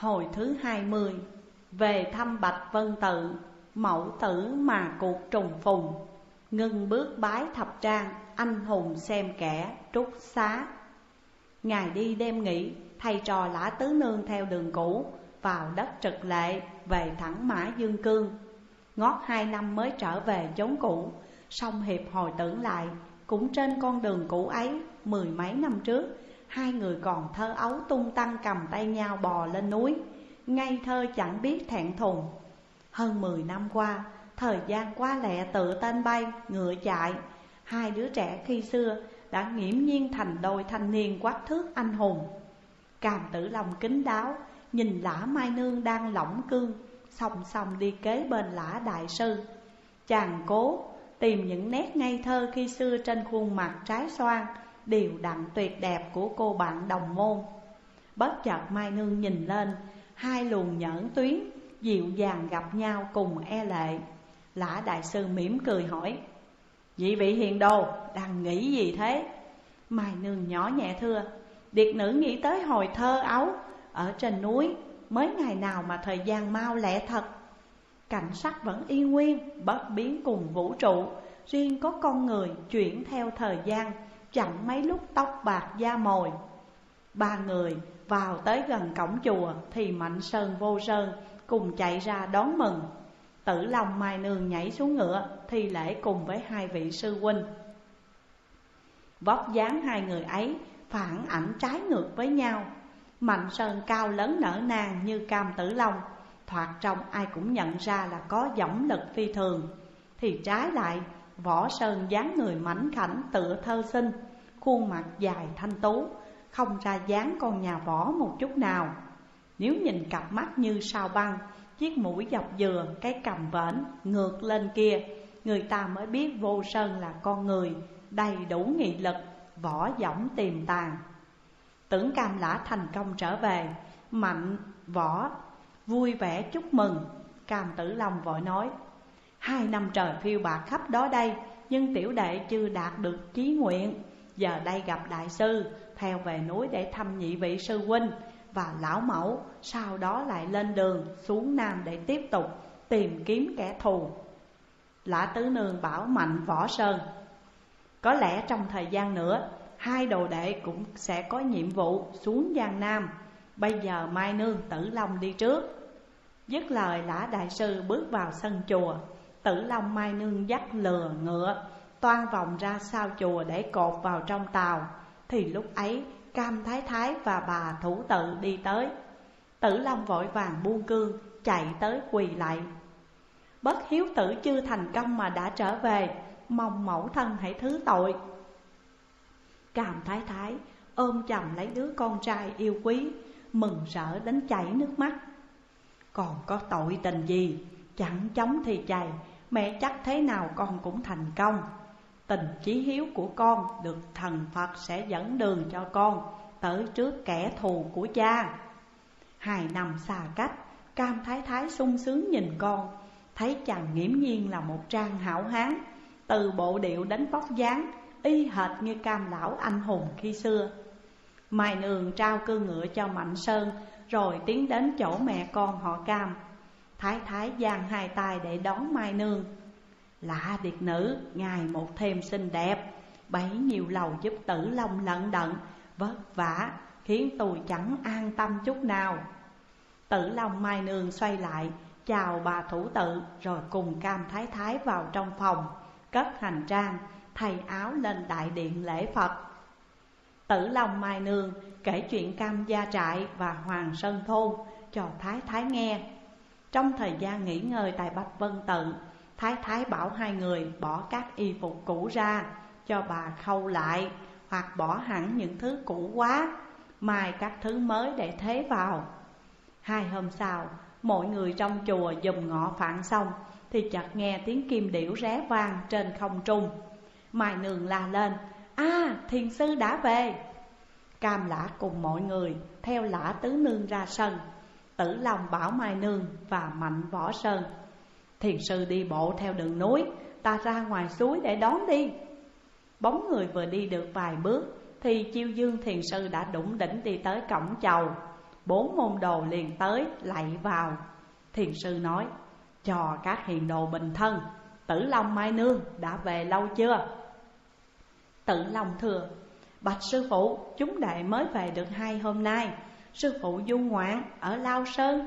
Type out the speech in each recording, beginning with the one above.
Hồi thứ 20. Về thăm Bạch Vân Tự, mẫu tử mà cuộc trùng phùng. Ngưng bước bái thập trang, anh hùng xem kẻ trút xá. Ngày đi đêm nghỉ, thầy trò Lã Tứ Nương theo đường cũ vào đất Trực Lệ, về thẳng Mã Dương Cương. Ngót 2 năm mới trở về chốn cũ, song Hiệp hồi tưởng lại, cũng trên con đường cũ ấy, 10 mấy năm trước, hai người còn thơ ấu tung tăng cầm tay nhau bò lên núi, ngây thơ chẳng biết thẹn thùng. Hơn 10 năm qua, thời gian quá lẹ tựa tên bay, ngựa chạy. Hai đứa trẻ khi xưa đã nghiễm nhiên thành đôi thanh niên quắc thước anh hùng. Càm Tử Long kín đáo nhìn Lã Mai Nương đang lỏng cương, song song đi kế bên Lã Đại Sư. Chàng cố tìm những nét ngây thơ khi xưa trên khuôn mặt trái xoan, đều đặn tuyệt đẹp của cô bạn đồng môn. Bất chợt Mai Nương nhìn lên, hai luồng nhẫn tuyến dịu dàng gặp nhau cùng e lệ. Lã Đại Sư mỉm cười hỏi: "Vị vị hiền đồ đang nghĩ gì thế?" Mai Nương nhỏ nhẹ thưa: "Điệt nữ nghĩ tới hồi thơ ấu ở trên núi, mới ngày nào mà thời gian mau lẹ thật. Cảnh sắc vẫn y nguyên, bất biến cùng vũ trụ, riêng có con người chuyển theo thời gian, chẳng mấy lúc tóc bạc da mồi." Ba người vào tới gần cổng chùa thì Mạnh Sơn, Vô Sơn cùng chạy ra đón mừng. Tử Long, Mai Nương nhảy xuống ngựa thi lễ cùng với hai vị sư huynh. Vóc dáng hai người ấy phản ảnh trái ngược với nhau. Mạnh Sơn cao lớn nở nang như Cam Tử Long, thoạt trông ai cũng nhận ra là có dõng lực phi thường. Thì trái lại, Võ Sơn dáng người mảnh khảnh tựa thơ sinh, khuôn mặt dài thanh tú, không ra dáng con nhà võ một chút nào. Nếu nhìn cặp mắt như sao băng, chiếc mũi dọc dừa, cái cằm vểnh ngược lên kia, người ta mới biết Vô Sơn là con người đầy đủ nghị lực, võ dõng tiềm tàng. Tưởng Cam Lã thành công trở về, Mạnh Võ vui vẻ chúc mừng. Cam Tử Long vội nói: "2 năm trời phiêu bạt khắp đó đây, nhưng tiểu đệ chưa đạt được chí nguyện. Giờ đây gặp đại sư, theo về núi để thăm nhị vị sư huynh và lão mẫu, sau đó lại lên đường xuống Nam để tiếp tục tìm kiếm kẻ thù." Lã Tứ Nương bảo Mạnh Võ Sơn: "Có lẽ trong thời gian nữa, hai đồ đệ cũng sẽ có nhiệm vụ xuống Giang Nam. Bây giờ Mai Nương, Tử Long đi trước." Dứt lời, Lã Đại Sư bước vào sân chùa. Tử Long, Mai Nương dắt lừa ngựa toan vòng ra sau chùa để cột vào trong tàu. Thì lúc ấy Cam Thái Thái và bà Thủ Tự đi tới. Tử Long vội vàng buông cương chạy tới quỳ lạy: "Bất hiếu tử chưa thành công mà đã trở về, mong mẫu thân hãy thứ tội." Cam Thái Thái ôm chầm lấy đứa con trai yêu quý, mừng rỡ đến chảy nước mắt. "Còn có tội tình gì, chẳng chống thì chày, mẹ chắc thế nào con cũng thành công. Tình chí hiếu của con được thần Phật sẽ dẫn đường cho con tới trước kẻ thù của cha." 2 năm xa cách, Cam Thái Thái sung sướng nhìn con, thấy chàng nghiễm nhiên là một trang hảo hán, từ bộ điệu đến vóc dáng y hệt như Cam lão anh hùng khi xưa. Mai Nương trao cương ngựa cho Mạnh Sơn, rồi tiến đến chỗ mẹ con họ Cam. Thái Thái giang hai tay để đón Mai Nương: "Lạ điệt nữ, ngày một thêm xinh đẹp, bấy nhiêu lầu giúp Tử Long lận đận vất vả, khiến tôi chẳng an tâm chút nào." Tử Long, Mai Nương xoay lại chào bà Thủ Tự, rồi cùng Cam Thái Thái vào trong phòng cất hành trang, thay áo lên đại điện lễ Phật. Tử Long, Mai Nương kể chuyện Cam Gia Trại và Hoàng Sơn Thôn cho Thái Thái nghe. Trong thời gian nghỉ ngơi tại Bạch Vân Tự, Thái Thái bảo hai người bỏ các y phục cũ ra cho bà khâu lại, hoặc bỏ hẳn những thứ cũ quá, mai các thứ mới để thế vào. 2 hôm sau, mọi người trong chùa dùm ngọ phạn xong thì chợt nghe tiếng kim điểu réo vang trên không trung. Mai Nương la lên: "À, thiền sư đã về!" Cam Lã cùng mọi người theo Lã Tứ Nương ra sân. Tử Long bảo Mai Nương và Mạnh Võ Sơn: "Thiền sư đi bộ theo đường núi, ta ra ngoài suối để đón đi." Bóng người vừa đi được vài bước thì Chiêu Dương thiền sư đã đủng đỉnh đi tới cổng chầu. 4 môn đồ liền tới lạy vào. Thiền sư nói: cho các hiền đồ bình thân, Tử Long Mai Nương đã về lâu chưa? Tử Long thưa: bạch sư phụ, chúng đệ mới về được 2 hôm nay. Sư phụ du ngoạn ở Lao Sơn.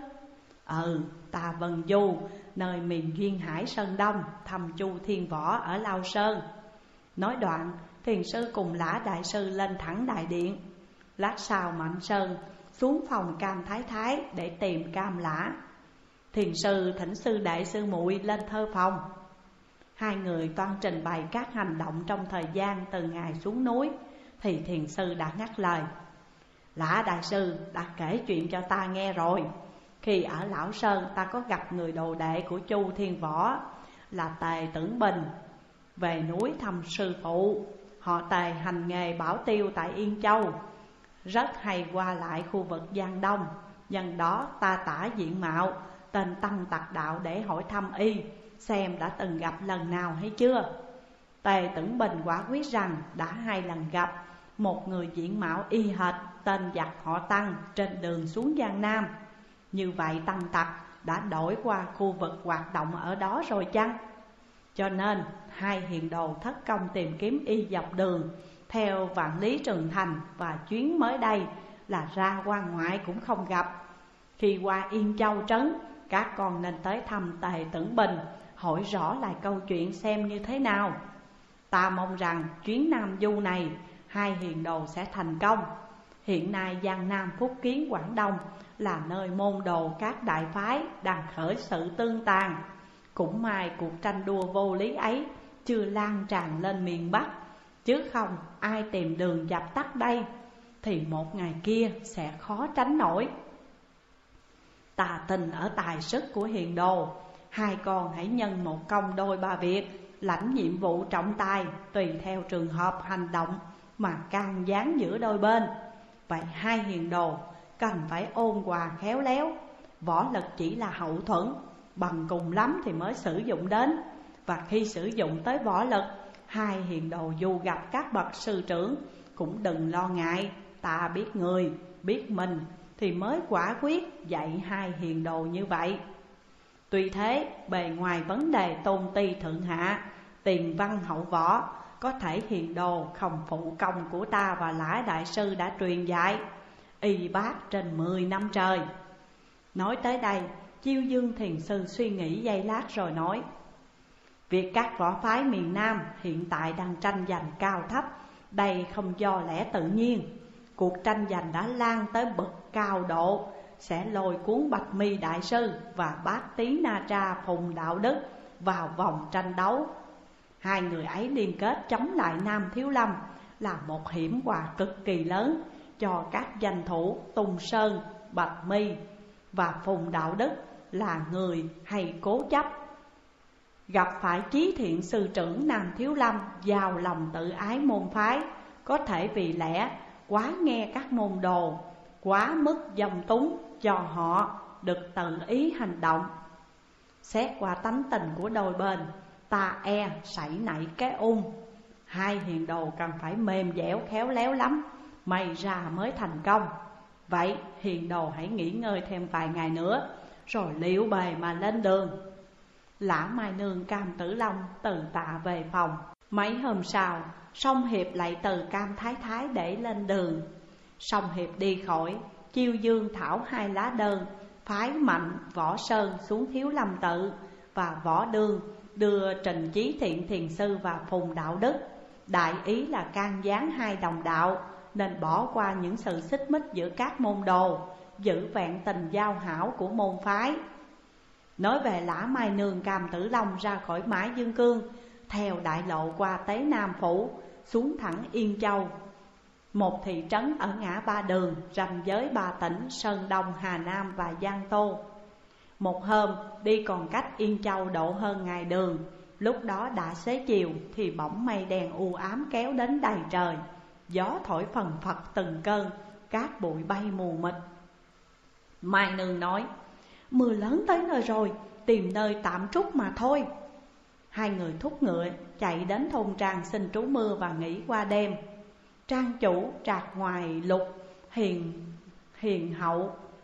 Ta vần du nơi miền duyên hải Sơn Đông, thăm Chu Thiên Võ ở Lao Sơn. Nói đoạn, thiền sư cùng Lã đại sư lên thẳng đại điện. Lát sau Mạnh Sơn xuống phòng Cam Thái Thái để tìm Cam Lã. Thiền sư thỉnh sư đệ sư muội lên thơ phòng. Hai người toan trình bày các hành động trong thời gian từ ngày xuống núi, thì thiền sư đã ngắt lời: Lã đại sư đã kể chuyện cho ta nghe rồi. Khi ở Lão Sơn, ta có gặp người đồ đệ của Chu Thiên Võ là Tề Tưởng Bình về núi thăm sư phụ. Họ Tề hành nghề bảo tiêu tại Yên Châu, rất hay qua lại khu vực Giang Đông. Nhân đó ta tả diện mạo tên Tăng Tặc Đạo để hỏi thăm y, xem đã từng gặp lần nào hay chưa. Tề Tưởng Bình quả quyết rằng đã 2 lần gặp một người diện mạo y hệt tên giặc họ Tăng trên đường xuống Giang Nam. Như vậy Tăng Tặc đã đổi qua khu vực hoạt động ở đó rồi chăng? Cho nên 2 hiền đồ thất công tìm kiếm y dọc đường theo Vạn Lý Trường Thành, và chuyến mới đây là ra quan ngoại cũng không gặp. Khi qua Yên Châu trấn, các con nên tới thăm Tề Tưởng Bình, hỏi rõ lại câu chuyện xem như thế nào. Ta mong rằng chuyến Nam Du này 2 hiền đồ sẽ thành công. Hiện nay Giang Nam, Phúc Kiến, Quảng Đông là nơi môn đồ các đại phái đang khởi sự tương tàn. Cũng may cuộc tranh đua vô lý ấy chưa lan tràn lên miền Bắc, chứ không ai tìm đường dập tắt đây, thì một ngày kia sẽ khó tránh nổi. Ta tin ở tài sức của hiền đồ. 2 con hãy nhân một công đôi ba việc, lãnh nhiệm vụ trọng tài, tùy theo trường hợp hành động mà can gián giữa đôi bên. Vậy 2 hiền đồ cần phải ôn hòa khéo léo. Võ lực chỉ là hậu thuẫn, bằng cùng lắm thì mới sử dụng đến. Và khi sử dụng tới võ lực, 2 hiền đồ dù gặp các bậc sư trưởng cũng đừng lo ngại. Ta biết người, biết mình thì mới quả quyết dạy 2 hiền đồ như vậy. Tuy thế, bề ngoài vấn đề tôn ti thượng hạ, tiền văn hậu võ, có thể hiền đồ không phụ công của ta và Lã đại sư đã truyền dạy y bác trên 10 năm trời. Nói tới đây, Chiêu Dương thiền sư suy nghĩ giây lát rồi nói: việc các võ phái miền Nam hiện tại đang tranh giành cao thấp, đây không do lẽ tự nhiên. Cuộc tranh giành đã lan tới bậc cao độ, sẽ lôi cuốn Bạch Mi đại sư và Bát Tý Na Tra Phùng Đạo Đức vào vòng tranh đấu. 2 người ấy liên kết chống lại Nam Thiếu Lâm là một hiểm họa cực kỳ lớn cho các danh thủ Tùng Sơn, Bạch Mi và Phùng Đạo Đức là người hay cố chấp. Gặp phải Chí Thiện sư trưởng Nam Thiếu Lâm giàu lòng tự ái môn phái, có thể vì lẽ quá nghe các môn đồ, quá mức dòng túng cho họ được tự ý hành động. Xét qua tánh tình của đôi bên, ta sảy nảy cái ung. 2 hiền đồ cần phải mềm dẻo khéo léo lắm, may ra mới thành công. Vậy hiền đồ hãy nghỉ ngơi thêm vài ngày nữa, rồi liệu bề mà lên đường. Lã Mai Nương, Cam Tử Long từ tạ về phòng. Mấy hôm sau, Song Hiệp lại từ Cam Thái Thái để lên đường. Song Hiệp đi khỏi, Chiêu Dương thảo 2 lá đơn, phái Mạnh, Võ Sơn xuống Thiếu Lâm Tự, và Võ Đương đưa Trình Chí Thiện thiền sư và Phùng Đạo Đức. Đại ý là can gián 2 đồng đạo, nên bỏ qua những sự xích mích giữa các môn đồ, giữ vẹn tình giao hảo của môn phái. Nói về Lã Mai Nương, Cam Tử Long ra khỏi Mã Dương Cương, theo đại lộ qua Tế Nam Phủ, xuống thẳng Yên Châu, một thị trấn ở ngã ba đường, ranh giới 3 tỉnh Sơn Đông, Hà Nam và Giang Tô. Một hôm đi còn cách Yên Châu độ hơn ngày đường, lúc đó đã xế chiều thì bỗng mây đen u ám kéo đến đầy trời, gió thổi phần phật từng cơn, cát bụi bay mù mịt. Mai Nương nói: mưa lớn tới nơi rồi, tìm nơi tạm trút mà thôi. 2 người thúc ngựa chạy đến thôn Trang xin trú mưa và nghỉ qua đêm. Trang chủ trạc ngoài lục hiền hậu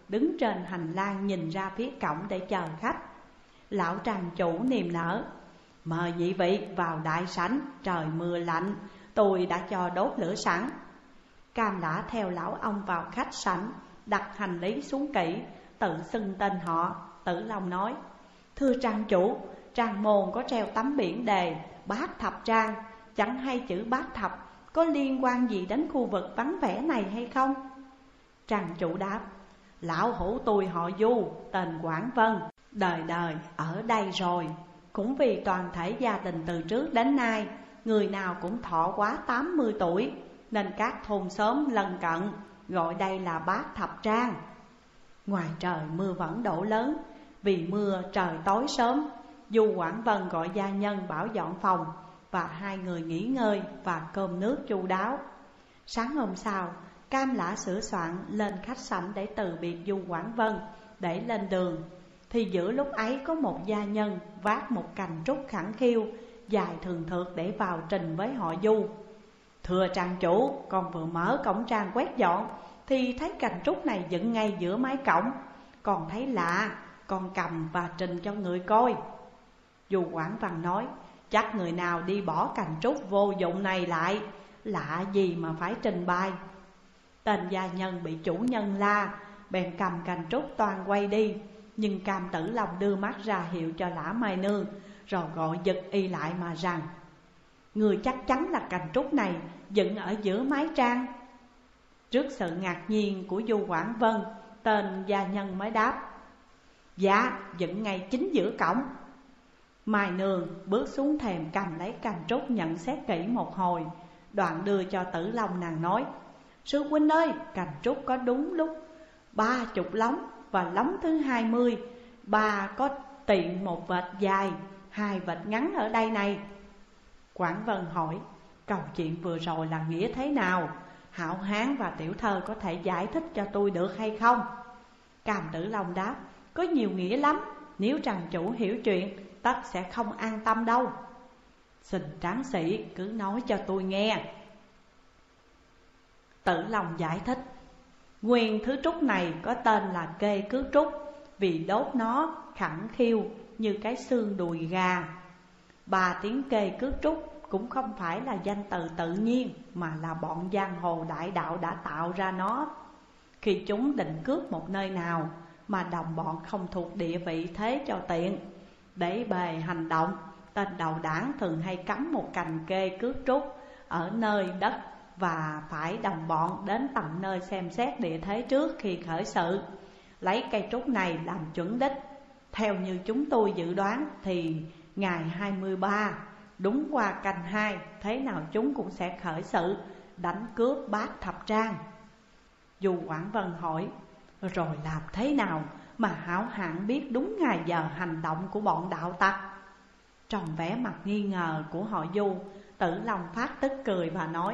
đứng trên hành lang nhìn ra phía cổng để chờ khách. Lão trang chủ niềm nở: mời nhị vị vào đại sảnh, trời mưa lạnh, tôi đã cho đốt lửa sẵn. Cam Lã theo lão ông vào khách sảnh, đặt hành lý xuống kỹ, tự xưng tên họ. Tử Long nói: thưa trang chủ, trang môn có treo tấm biển đề Bát Thập Trang, chẳng hay chữ Bát Thập có liên quan gì đến khu vực vắng vẻ này hay không? Trang chủ đáp: lão hữu tôi họ Du, tên Quảng Vân, đời đời ở đây rồi. Cũng vì toàn thể gia đình từ trước đến nay người nào cũng thọ quá 80 tuổi, nên các thôn xóm lân cận gọi đây là Bát Thập Trang. Ngoài trời mưa vẫn đổ lớn, vì mưa trời tối sớm. Du Quảng Vân gọi gia nhân bảo dọn phòng, và hai người nghỉ ngơi và cơm nước chu đáo. Sáng hôm sau, Cam Lã sửa soạn lên khách sảnh để từ biệt Du Quảng Vân để lên đường. Thì giữa lúc ấy có một gia nhân vác một cành trúc khẳng khiu dài thường thượt để vào trình với họ Du: thưa trang chủ, con vừa mở cổng trang quét dọn thì thấy cành trúc này dựng ngay giữa mái cổng. Con thấy lạ, con cầm và trình cho người coi. Du Quảng Văn nói: chắc người nào đi bỏ cành trúc vô dụng này lại, lạ gì mà phải trình bày. Tên gia nhân bị chủ nhân la, bèn cầm cành trúc toàn quay đi. Nhưng Cam Tử Long đưa mắt ra hiệu cho Lã Mai Nương, rồi gọi giật y lại mà rằng: người chắc chắn là cành trúc này dựng ở giữa mái trang. Trước sự ngạc nhiên của Du Quảng Vân, tên gia nhân mới đáp: dạ, dựng ngay chính giữa cổng. Mai Nương bước xuống thềm cầm lấy cành trúc nhận xét kỹ một hồi, đoạn đưa cho Tử Long. Nàng nói: sư huynh ơi, cành trúc có đúng lúc 30 lóng, và lóng thứ 20, bà có tiện một vệt dài, 2 vệt ngắn ở đây này. Quảng Vân hỏi: câu chuyện vừa rồi là nghĩa thế nào? Hảo Hán và tiểu thơ có thể giải thích cho tôi được hay không? Cam Tử Long đáp: có nhiều nghĩa lắm, nếu trang chủ hiểu chuyện tất sẽ không an tâm đâu. Xin tráng sĩ cứ nói cho tôi nghe. Tử Long giải thích: nguyên thứ trúc này có tên là kê cước trúc, vì đốt nó khẳng khiu như cái xương đùi gà. 3 tiếng kê cước trúc cũng không phải là danh từ tự nhiên, mà là bọn giang hồ đại đạo đã tạo ra nó. Khi chúng định cướp một nơi nào mà đồng bọn không thuộc địa vị thế cho tiện, để bề hành động, tên đầu đảng thường hay cắm một cành kê cước trúc ở nơi đất, và phải đồng bọn đến tận nơi xem xét địa thế trước khi khởi sự, lấy cây trúc này làm chuẩn đích. Theo như chúng tôi dự đoán thì ngày 23, đúng qua canh 2, thế nào chúng cũng sẽ khởi sự đánh cướp Bát Thập Trang. Du Quảng Vân hỏi: rồi làm thế nào mà hảo hạng biết đúng ngày giờ hành động của bọn đạo tặc? Trong vẻ mặt nghi ngờ của họ Du, Tử Long phát tức cười và nói: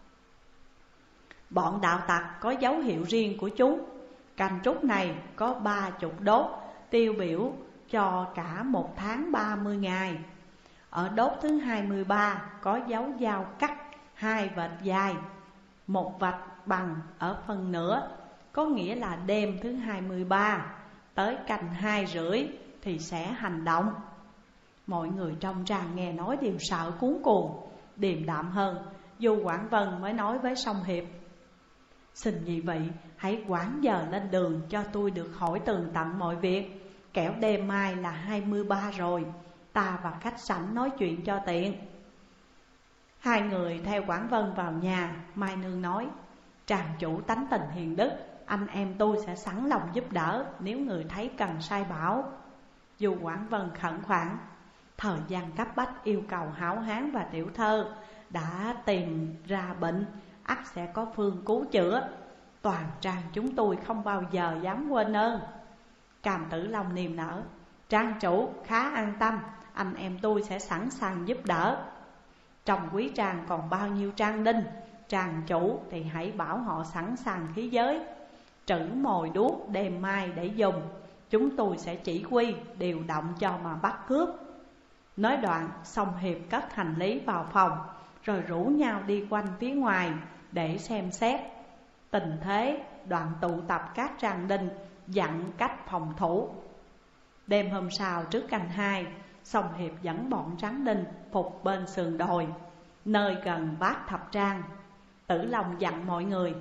bọn đạo tặc có dấu hiệu riêng của chúng. Cành trúc này có 30 đốt, tiêu biểu cho cả 1 tháng 30 ngày. Ở đốt thứ 23 có dấu dao cắt 2 vệt dài, 1 vạch bằng ở phần nửa, có nghĩa là đêm thứ 23 tới canh 2 rưỡi thì sẽ hành động. Mọi người trong tràng nghe nói đều sợ cuống cuồng. Điềm đạm hơn, Du Quảng Vân mới nói với Song Hiệp: xin nhị vị hãy quản giờ lên đường cho tôi được hỏi tường tận mọi việc, kẻo đêm mai là 23 rồi, ta và khách sảnh nói chuyện cho tiện. Hai người theo Quảng Vân vào nhà. Mai Nương nói: tràng chủ tánh tình hiền đức, anh em tôi sẽ sẵn lòng giúp đỡ nếu người thấy cần sai bảo. Du Quảng Vân khẩn khoản: thời gian cấp bách yêu cầu Hảo Hán và tiểu thơ đã tìm ra bệnh, ắt sẽ có phương cứu chữa. Toàn trang chúng tôi không bao giờ dám quên ơn. Cam Tử Long niềm nở: trang chủ khá an tâm, anh em tôi sẽ sẵn sàng giúp đỡ. Trong quý trang còn bao nhiêu trang đinh, trang chủ thì hãy bảo họ sẵn sàng khí giới, trữ mồi đuốc đêm mai để dùng. Chúng tôi sẽ chỉ huy điều động cho mà bắt cướp. Nói đoạn, Song Hiệp cất hành lý vào phòng, rồi rủ nhau đi quanh phía ngoài để xem xét tình thế. Đoạn tụ tập các trang đinh dặn cách phòng thủ. Đêm hôm sau trước canh 2, Song Hiệp dẫn bọn Tráng Đinh phục bên sườn đồi, nơi gần Bát Thập Trang. Tử Long dặn mọi người: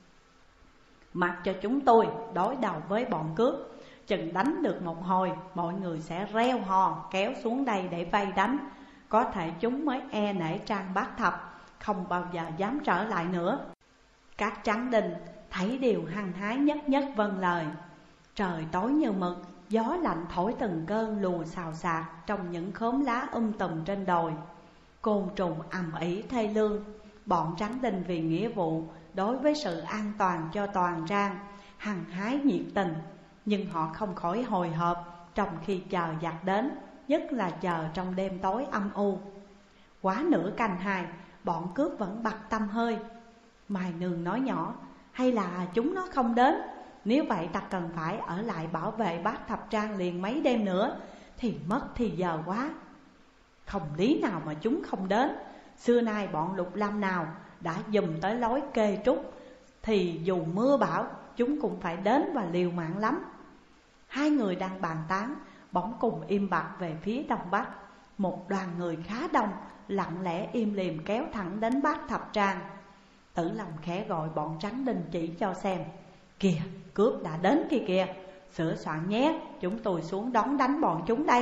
mặc cho chúng tôi đối đầu với bọn cướp, chừng đánh được một hồi, mọi người sẽ reo hò kéo xuống đây để vây đánh. Có thể chúng mới e nể Trang Bát Thập, không bao giờ dám trở lại nữa. Các Tráng Đinh thấy điều hăng hái nhất nhất vâng lời. Trời tối như mực, gió lạnh thổi từng cơn lùa xào xạc trong những khóm lá tùm trên đồi. Côn trùng ầm ĩ thê lương. Bọn Tráng Đinh vì nghĩa vụ đối với sự an toàn cho toàn Trang hăng hái nhiệt tình, nhưng họ không khỏi hồi hộp trong khi chờ giặc đến, nhất là chờ trong đêm tối âm u. Quá nửa canh 2, bọn cướp vẫn bặt tăm hơi. Mai Nương nói nhỏ: hay là chúng nó không đến? Nếu vậy ta cần phải ở lại bảo vệ Bát Thập Trang liền mấy đêm nữa, thì mất thì giờ quá. Không lý nào mà chúng không đến. Xưa nay bọn Lục Lâm nào đã dùm tới lối kê trúc, thì dù mưa bão chúng cũng phải đến và liều mạng lắm. Hai người đang bàn tán, bỗng cùng im bặt về phía đông bắc. Một đoàn người khá đông lặng lẽ im lìm kéo thẳng đến Bát Thập Trang. Tử Long khẽ gọi bọn Tráng Đinh chỉ cho xem: kìa, cướp đã đến kia kìa, sửa soạn nhé, chúng tôi xuống đón đánh bọn chúng đây.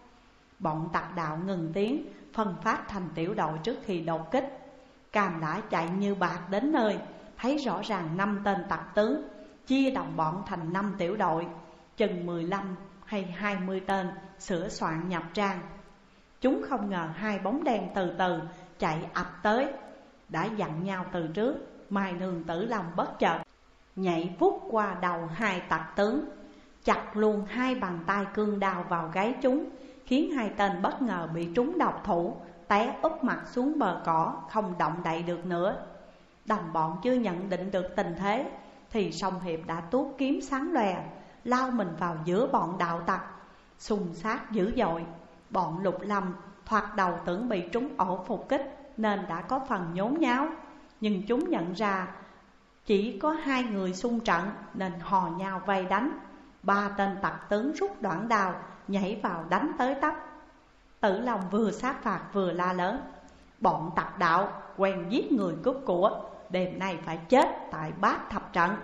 Bọn Tặc Đạo ngừng tiếng, phân phát thành tiểu đội trước khi đột kích. Cam đã chạy như bạc đến nơi, thấy rõ ràng 5 tên tặc tướng chia đồng bọn thành 5 tiểu đội, chừng 15 hay 20 tên sửa soạn nhập trang. Chúng không ngờ hai bóng đen từ từ chạy ập tới. Đã dặn nhau từ trước, Mai Nương Tử Long bất chợt nhảy vút qua đầu hai tặc tướng, chặt luôn hai bàn tay cương đao vào gáy chúng, khiến hai tên bất ngờ bị trúng độc thủ, té úp mặt xuống bờ cỏ, không động đậy được nữa. Đồng bọn chưa nhận định được tình thế, thì Song Hiệp đã tuốt kiếm sáng lòe, lao mình vào giữa bọn đạo tặc, xung sát dữ dội. Bọn Lục Lâm thoạt đầu tưởng bị trúng ổ phục kích nên đã có phần nhốn nháo, nhưng chúng nhận ra chỉ có 2 người xung trận nên hò nhau vây đánh. 3 tên tặc tướng rút đoạn đao nhảy vào đánh tới tấp. Tử Long vừa sát phạt vừa la lớn: bọn Tặc Đạo quen giết người cướp của, đêm nay phải chết tại Bát Thập Trận.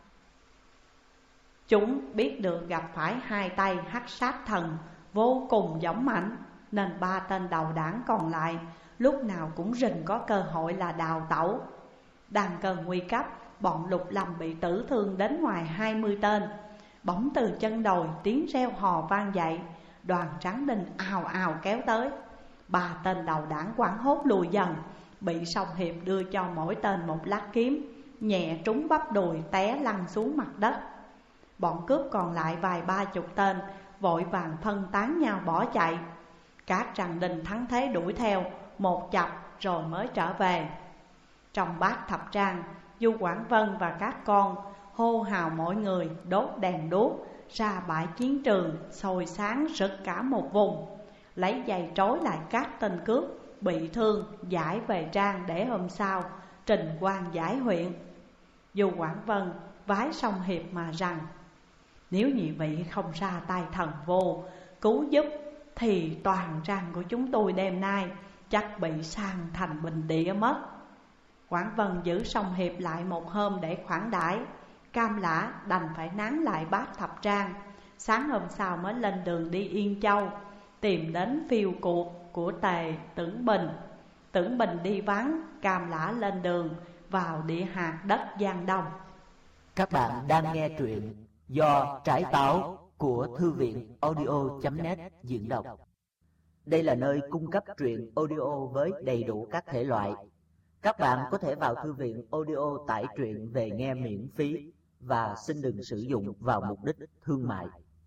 Chúng biết được gặp phải 2 tay hắc sát thần vô cùng dũng mãnh, nên 3 tên đầu đảng còn lại lúc nào cũng rình có cơ hội là đào tẩu. Đang cơn nguy cấp, bọn Lục Lâm bị tử thương đến ngoài 20 tên. Bỗng từ chân đồi tiếng reo hò vang dậy, đoàn Tráng Đinh ào ào kéo tới. 3 tên đầu đảng hoảng hốt lùi dần, bị Song Hiệp đưa cho mỗi tên một lát kiếm, nhẹ trúng bắp đùi té lăn xuống mặt đất. Bọn cướp còn lại vài 30 tên vội vàng phân tán nhau bỏ chạy. Các Tràng Đình thắng thế đuổi theo một chập rồi mới trở về. Trong Bát Thập Trang, Du Quảng Vân và các con hô hào mọi người đốt đèn đuốc ra bãi chiến trường, sôi sáng rực cả một vùng, lấy giày trói lại các tên cướp bị thương, giải về trang để hôm sau trình quan giải huyện. Du Quảng Vân vái Song Hiệp mà rằng: nếu nhị vị không ra tay thần vô cứu giúp, thì toàn trang của chúng tôi đêm nay chắc bị sang thành bình địa mất. Quảng Vân giữ Song Hiệp lại một hôm để khoản đãi. Cam Lã đành phải nán lại Bát Thập Trang. Sáng hôm sau mới lên đường đi Yên Châu, tìm đến phiêu cuộc của Tề Tưởng Bình. Tưởng Bình đi vắng, Cam Lã lên đường vào địa hạt đất Giang Đông. Các bạn đang nghe truyện do Trái Táo của Thư viện audio.net diễn đọc. Đây là nơi cung cấp truyện audio với đầy đủ các thể loại. Các bạn có thể vào thư viện audio tải truyện về nghe miễn phí và xin đừng sử dụng vào mục đích thương mại.